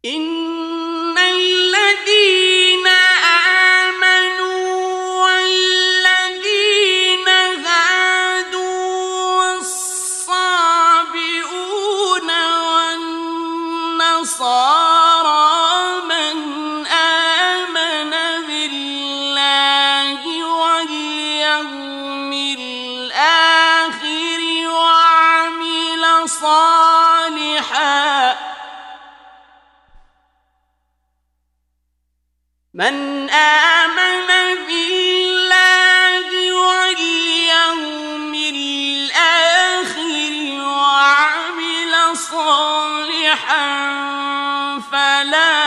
إن الذين آمنوا والذين هادوا والصابئون والنصارى من آمن بالله واليوم الآخر وعمل صالحا من آمن بالله واليوم الآخر وعمل صالحا فلا